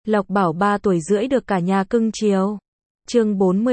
Lộc Bảo 3 tuổi rưỡi được cả nhà cưng chiều. Chương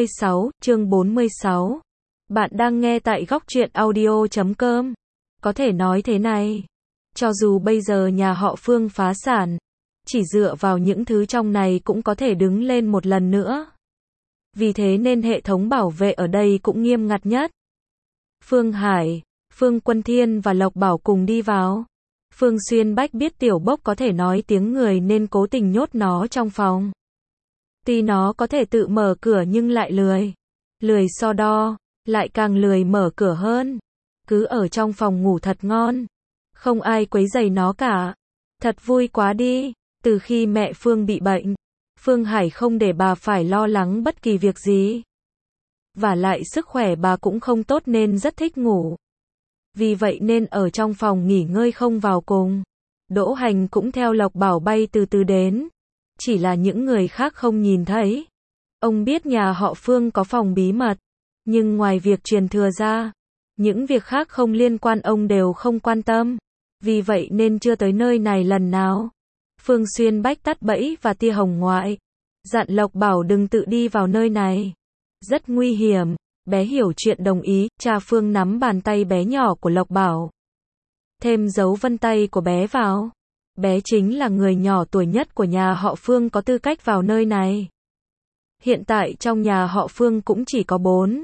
46. Bạn đang nghe tại góc truyện audio.com. Có thể nói thế này, cho dù bây giờ nhà họ Phương phá sản, chỉ dựa vào những thứ trong này cũng có thể đứng lên một lần nữa. Vì thế nên hệ thống bảo vệ ở đây cũng nghiêm ngặt nhất. Phương Hải, Phương Quân Thiên và Lộc Bảo cùng đi vào. Phương Xuyên Bách biết Tiểu Bốc có thể nói tiếng người nên cố tình nhốt nó trong phòng. Tuy nó có thể tự mở cửa nhưng lại lười. Lười so đo, lại càng lười mở cửa hơn. Cứ ở trong phòng ngủ thật ngon. Không ai quấy rầy nó cả. Thật vui quá đi. Từ khi mẹ Phương bị bệnh, Phương Hải không để bà phải lo lắng bất kỳ việc gì. Vả lại sức khỏe bà cũng không tốt nên rất thích ngủ. Vì vậy nên ở trong phòng nghỉ ngơi không vào cùng. Đỗ Hành cũng theo Lộc Bảo bay từ từ đến. Chỉ là những người khác không nhìn thấy. Ông biết nhà họ Phương có phòng bí mật. Nhưng ngoài việc truyền thừa ra, những việc khác không liên quan ông đều không quan tâm. Vì vậy nên chưa tới nơi này lần nào. Phương Xuyên Bách tắt bẫy và tia hồng ngoại. Dặn Lộc Bảo đừng tự đi vào nơi này. Rất nguy hiểm. Bé hiểu chuyện đồng ý. Cha Phương nắm bàn tay bé nhỏ của Lộc Bảo. Thêm dấu vân tay của bé vào. Bé chính là người nhỏ tuổi nhất của nhà họ Phương có tư cách vào nơi này. Hiện tại trong nhà họ Phương cũng chỉ có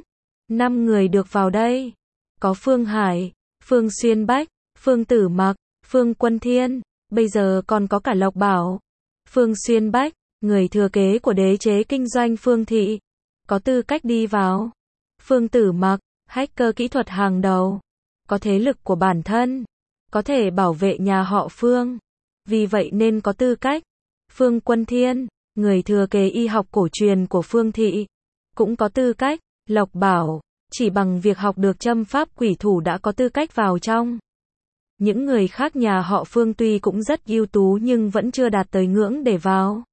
4-5 người được vào đây. Có Phương Hải, Phương Xuyên Bách, Phương Tử Mặc, Phương Quân Thiên, bây giờ còn có cả Lộc Bảo. Phương Xuyên Bách, người thừa kế của đế chế kinh doanh Phương Thị, có tư cách đi vào. Phương Tử Mặc, hacker kỹ thuật hàng đầu, có thế lực của bản thân, có thể bảo vệ nhà họ Phương. Vì vậy nên có tư cách. Phương Quân Thiên, người thừa kế y học cổ truyền của Phương Thị, cũng có tư cách. Lộc Bảo, chỉ bằng việc học được châm pháp quỷ thủ đã có tư cách vào trong. Những người khác nhà họ Phương tuy cũng rất ưu tú nhưng vẫn chưa đạt tới ngưỡng để vào.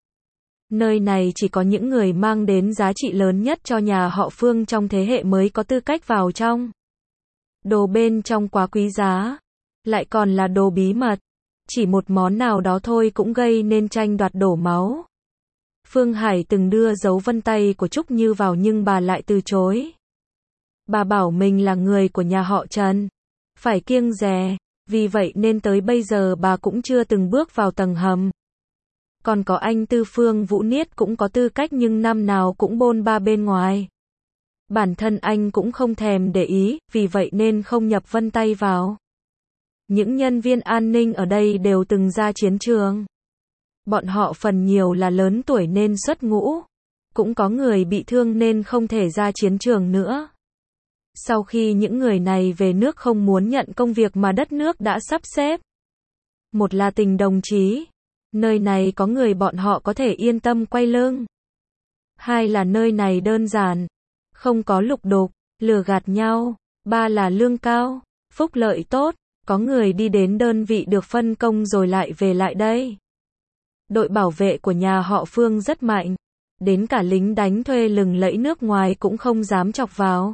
Nơi này chỉ có những người mang đến giá trị lớn nhất cho nhà họ Phương trong thế hệ mới có tư cách vào trong. Đồ bên trong quá quý giá, lại còn là đồ bí mật. Chỉ một món nào đó thôi cũng gây nên tranh đoạt đổ máu. Phương Hải từng đưa dấu vân tay của Trúc Như vào nhưng bà lại từ chối. Bà bảo mình là người của nhà họ Trần, phải kiêng dè, vì vậy nên tới bây giờ bà cũng chưa từng bước vào tầng hầm. Còn có anh Tư Phương Vũ Niết cũng có tư cách nhưng năm nào cũng bôn ba bên ngoài. Bản thân anh cũng không thèm để ý, vì vậy nên không nhập vân tay vào. Những nhân viên an ninh ở đây đều từng ra chiến trường. Bọn họ phần nhiều là lớn tuổi nên xuất ngũ. Cũng có người bị thương nên không thể ra chiến trường nữa. Sau khi những người này về nước không muốn nhận công việc mà đất nước đã sắp xếp. Một là tình đồng chí. Nơi này có người bọn họ có thể yên tâm quay lưng. Hai là nơi này đơn giản. Không có lục đục, lừa gạt nhau. Ba là lương cao, phúc lợi tốt. Có người đi đến đơn vị được phân công rồi lại về lại đây. Đội bảo vệ của nhà họ Phương rất mạnh. Đến cả lính đánh thuê lừng lẫy nước ngoài cũng không dám chọc vào.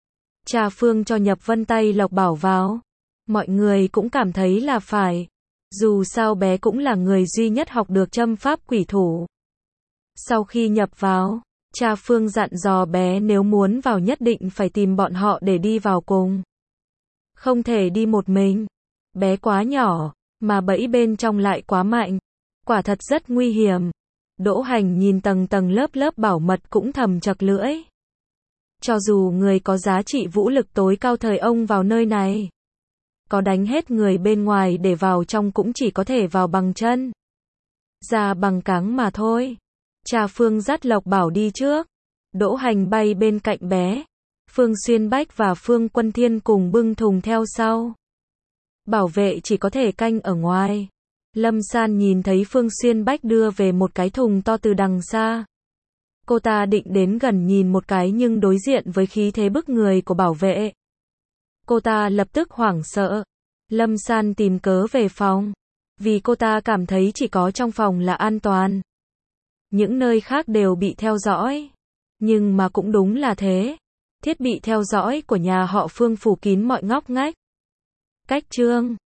Cha Phương cho nhập vân tay Lộc Bảo vào. Mọi người cũng cảm thấy là phải. Dù sao bé cũng là người duy nhất học được châm pháp quỷ thủ. Sau khi nhập vào, cha Phương dặn dò bé nếu muốn vào nhất định phải tìm bọn họ để đi vào cùng. Không thể đi một mình. Bé quá nhỏ, mà bẫy bên trong lại quá mạnh. Quả thật rất nguy hiểm. Đỗ Hành nhìn tầng tầng lớp lớp bảo mật cũng thầm chật lưỡi. Cho dù người có giá trị vũ lực tối cao thời ông vào nơi này, có đánh hết người bên ngoài để vào trong cũng chỉ có thể vào bằng chân, ra bằng cáng mà thôi. Cha Phương dắt Lộc Bảo đi trước. Đỗ Hành bay bên cạnh bé. Phương Xuyên Bách và Phương Quân Thiên cùng bưng thùng theo sau. Bảo vệ chỉ có thể canh ở ngoài. Lâm San nhìn thấy Phương Xuyên Bách đưa về một cái thùng to từ đằng xa. Cô ta định đến gần nhìn một cái nhưng đối diện với khí thế bức người của bảo vệ. Cô ta lập tức hoảng sợ. Lâm San tìm cớ về phòng. Vì cô ta cảm thấy chỉ có trong phòng là an toàn. Những nơi khác đều bị theo dõi. Nhưng mà cũng đúng là thế. Thiết bị theo dõi của nhà họ Phương phủ kín mọi ngóc ngách. Cách chương